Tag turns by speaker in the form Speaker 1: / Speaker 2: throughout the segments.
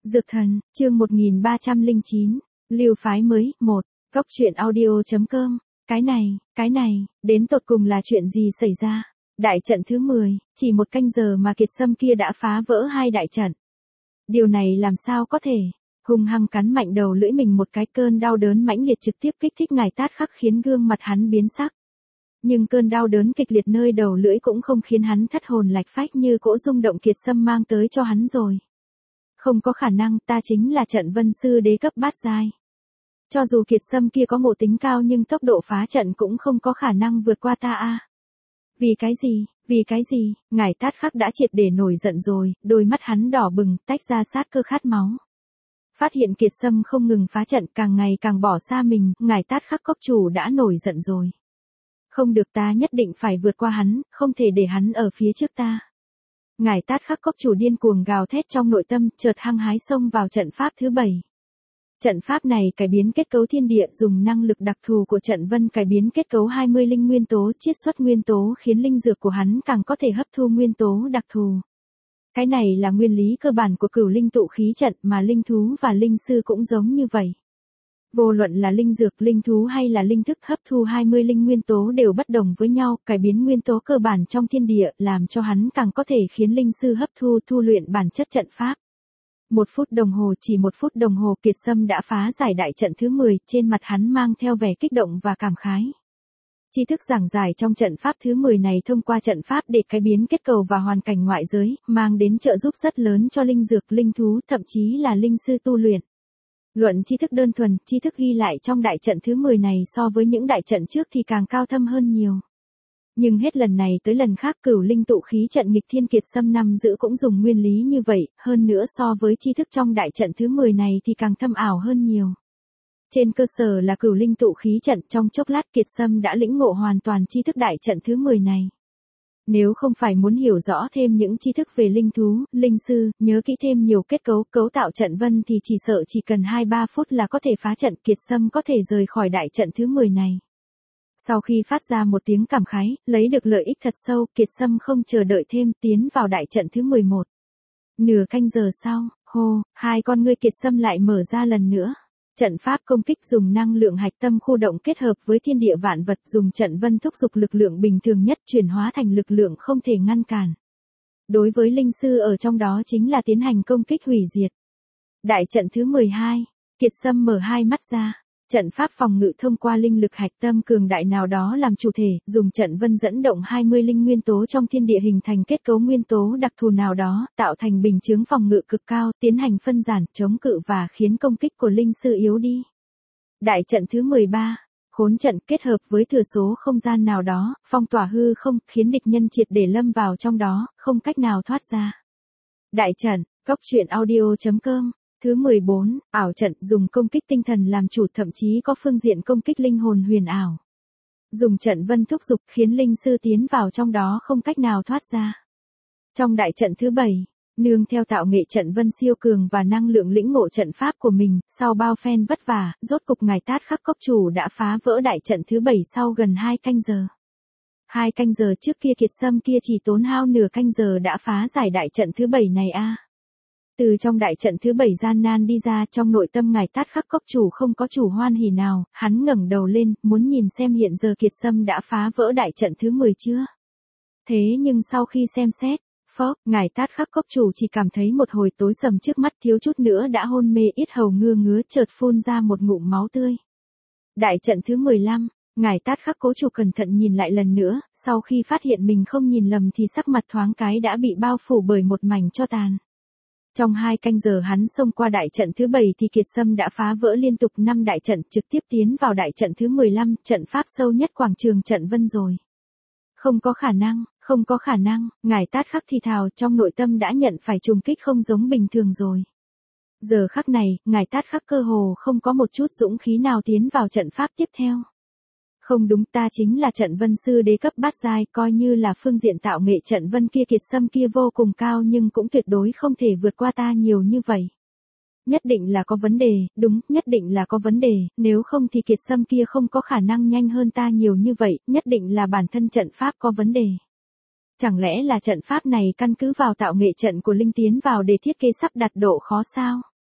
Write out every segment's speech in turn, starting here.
Speaker 1: Dược thần, chương 1309, Lưu phái mới, 1, Cóc truyện audio.com, cái này, đến tột cùng là chuyện gì xảy ra? Đại trận thứ 10, chỉ một canh giờ mà Kiệt Sâm kia đã phá vỡ hai đại trận. Điều này làm sao có thể? Hung hăng cắn mạnh đầu lưỡi mình một cái, cơn đau đớn mãnh liệt trực tiếp kích thích ngài Tát Khắc khiến gương mặt hắn biến sắc. Nhưng cơn đau đớn kịch liệt nơi đầu lưỡi cũng không khiến hắn thất hồn lạch phách như cỗ rung động Kiệt Sâm mang tới cho hắn rồi. Không có khả năng, ta chính là trận vân sư đế cấp bát giai. Cho dù Kiệt Sâm kia có ngộ tính cao nhưng tốc độ phá trận cũng không có khả năng vượt qua ta a. Vì cái gì, ngài Tát Khắc đã triệt để nổi giận rồi, đôi mắt hắn đỏ bừng, tách ra sát cơ khát máu. Phát hiện Kiệt Sâm không ngừng phá trận, càng ngày càng bỏ xa mình, ngài Tát Khắc cốc chủ đã nổi giận rồi. Không được, ta nhất định phải vượt qua hắn, không thể để hắn ở phía trước ta. Ngài Tát Khắc cốc chủ điên cuồng gào thét trong nội tâm, chợt hăng hái xông vào trận pháp thứ 7. Trận pháp này cải biến kết cấu thiên địa, dùng năng lực đặc thù của trận vân cải biến kết cấu 20 linh nguyên tố, chiết xuất nguyên tố khiến linh dược của hắn càng có thể hấp thu nguyên tố đặc thù. Cái này là nguyên lý cơ bản của cửu linh tụ khí trận mà linh thú và linh sư cũng giống như vậy. Vô luận là linh dược, linh thú hay là linh thức hấp thu 20 linh nguyên tố đều bất đồng với nhau, cải biến nguyên tố cơ bản trong thiên địa làm cho hắn càng có thể khiến linh sư hấp thu thu luyện bản chất trận pháp. 1 phút đồng hồ, chỉ 1 phút đồng hồ Kiệt Sâm đã phá giải đại trận thứ 10, trên mặt hắn mang theo vẻ kích động và cảm khái. Tri thức giảng giải trong trận pháp thứ 10 này thông qua trận pháp để cải biến kết cầu và hoàn cảnh ngoại giới, mang đến trợ giúp rất lớn cho linh dược, linh thú, thậm chí là linh sư tu luyện. Luận tri thức đơn thuần, tri thức ghi lại trong đại trận thứ 10 này so với những đại trận trước thì càng cao thâm hơn nhiều. Nhưng hết lần này tới lần khác cửu linh tụ khí trận nghịch thiên Kiệt Sâm năm giữ cũng dùng nguyên lý như vậy, hơn nữa so với tri thức trong đại trận thứ 10 này thì càng thâm ảo hơn nhiều. Trên cơ sở là cửu linh tụ khí trận, trong chốc lát Kiệt Sâm đã lĩnh ngộ hoàn toàn tri thức đại trận thứ 10 này. Nếu không phải muốn hiểu rõ thêm những tri thức về linh thú, linh sư, nhớ kỹ thêm nhiều kết cấu tạo trận vân thì chỉ sợ chỉ cần 2-3 phút là có thể phá trận, Kiệt Sâm có thể rời khỏi đại trận thứ 10 này. Sau khi phát ra một tiếng cảm khái, lấy được lợi ích thật sâu, Kiệt Sâm không chờ đợi thêm, tiến vào đại trận thứ 11. Nửa canh giờ sau, hai con ngươi Kiệt Sâm lại mở ra lần nữa. Trận pháp công kích dùng năng lượng hạch tâm khu động kết hợp với thiên địa vạn vật, dùng trận vân thúc giục lực lượng bình thường nhất chuyển hóa thành lực lượng không thể ngăn cản. Đối với linh sư ở trong đó chính là tiến hành công kích hủy diệt. Đại trận thứ 12, Kiệt Sâm mở hai mắt ra. Trận pháp phòng ngự thông qua linh lực hạch tâm cường đại nào đó làm chủ thể, dùng trận vân dẫn động 20 linh nguyên tố trong thiên địa hình thành kết cấu nguyên tố đặc thù nào đó, tạo thành bình chướng phòng ngự cực cao, tiến hành phân giải, chống cự và khiến công kích của linh sư yếu đi. Đại trận thứ 13, khốn trận kết hợp với thừa số không gian nào đó, phong tỏa hư không, khiến địch nhân triệt để lâm vào trong đó, không cách nào thoát ra. Đại trận, Cóc truyện audio.com. Thứ 14, ảo trận, dùng công kích tinh thần làm chủ, thậm chí có phương diện công kích linh hồn huyền ảo. Dùng trận vân thúc giục khiến linh sư tiến vào trong đó không cách nào thoát ra. Trong đại trận thứ 7, nương theo tạo nghệ trận vân siêu cường và năng lượng lĩnh ngộ trận pháp của mình, sau bao phen vất vả, rốt cục ngài Tát Khắc cốc chủ đã phá vỡ đại trận thứ 7 sau gần 2 canh giờ. 2 canh giờ trước kia Kiệt Sâm kia chỉ tốn hao nửa canh giờ đã phá giải đại trận thứ 7 này a. Từ trong đại trận thứ 7 gian nan đi ra, trong nội tâm ngài Tát Khắc cốc chủ không có chủ hoan hỉ nào, hắn ngẩng đầu lên, muốn nhìn xem hiện giờ Kiệt Sâm đã phá vỡ đại trận thứ 10 chưa. Thế nhưng sau khi xem xét, ngài Tát Khắc cốc chủ chỉ cảm thấy một hồi tối sầm trước mắt, thiếu chút nữa đã hôn mê, yết hầu ngứa chợt phun ra một ngụm máu tươi. Đại trận thứ 15, ngài Tát Khắc cố chủ cẩn thận nhìn lại lần nữa, sau khi phát hiện mình không nhìn lầm thì sắc mặt thoáng cái đã bị bao phủ bởi một mảnh tro tàn. Trong 2 canh giờ hắn xông qua đại trận thứ 7 thì Kiệt Sâm đã phá vỡ liên tục 5 đại trận, trực tiếp tiến vào đại trận thứ 15, trận pháp sâu nhất quảng trường trận vân rồi. Không có khả năng, ngài Tát Khắc thì thào, trong nội tâm đã nhận phải trùng kích không giống bình thường rồi. Giờ khắc này, ngài Tát Khắc cơ hồ không có một chút dũng khí nào tiến vào trận pháp tiếp theo. Không đúng, ta chính là trận vân sư đế cấp bát giai, coi như là phương diện tạo nghệ trận vân kia Kiệt Sâm kia vô cùng cao nhưng cũng tuyệt đối không thể vượt qua ta nhiều như vậy. Nhất định là có vấn đề, đúng, nhất định là có vấn đề, nếu không thì Kiệt Sâm kia không có khả năng nhanh hơn ta nhiều như vậy, nhất định là bản thân trận pháp có vấn đề. Chẳng lẽ là trận pháp này căn cứ vào tạo nghệ trận của linh tiến vào để thiết kế sắp đặt độ khó sao?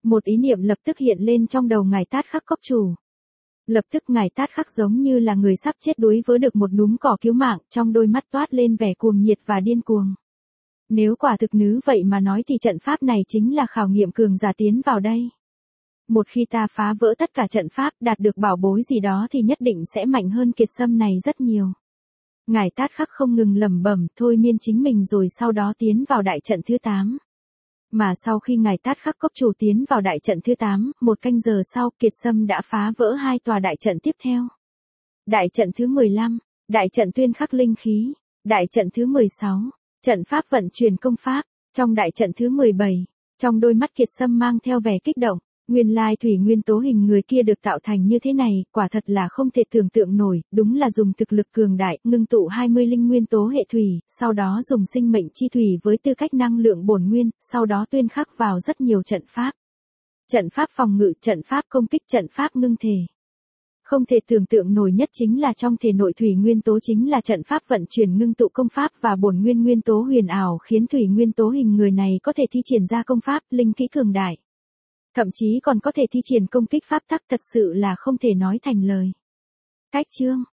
Speaker 1: Một ý niệm lập tức hiện lên trong đầu ngài Tát Khắc cốc chủ. Lập tức ngài Tát Khắc giống như là người sắp chết đuối vớ được một núm cỏ cứu mạng, trong đôi mắt toát lên vẻ cuồng nhiệt và điên cuồng. Nếu quả thực nữ vậy mà nói thì trận pháp này chính là khảo nghiệm cường giả tiến vào đây. Một khi ta phá vỡ tất cả trận pháp, đạt được bảo bối gì đó thì nhất định sẽ mạnh hơn Kiệt Sâm này rất nhiều. Ngài Tát Khắc không ngừng lẩm bẩm, thôi miên chính mình rồi sau đó tiến vào đại trận thứ 8. Mà sau khi ngài Tát Khắc cốc chủ tiến vào đại trận thứ 8, một canh giờ sau, Kiệt Sâm đã phá vỡ 2 tòa đại trận tiếp theo. Đại trận thứ 15, đại trận tuyên khắc linh khí, đại trận thứ 16, trận pháp vận chuyển công pháp, trong đại trận thứ 17, trong đôi mắt Kiệt Sâm mang theo vẻ kích động. Nguyên lai thủy nguyên tố hình người kia được tạo thành như thế này, quả thật là không thể tưởng tượng nổi, đúng là dùng thực lực cường đại, ngưng tụ 20 linh nguyên tố hệ thủy, sau đó dùng sinh mệnh chi thủy với tư cách năng lượng bổn nguyên, sau đó tuyên khắc vào rất nhiều trận pháp. Trận pháp phòng ngự, trận pháp công kích, trận pháp ngưng thể. Không thể tưởng tượng nổi nhất chính là trong thể nội thủy nguyên tố chính là trận pháp vận chuyển ngưng tụ công pháp và bổn nguyên nguyên tố huyền ảo khiến thủy nguyên tố hình người này có thể thi triển ra công pháp, linh kỹ cường đại. Thậm chí còn có thể thi triển công kích pháp tắc, thật sự là không thể nói thành lời. Cách chương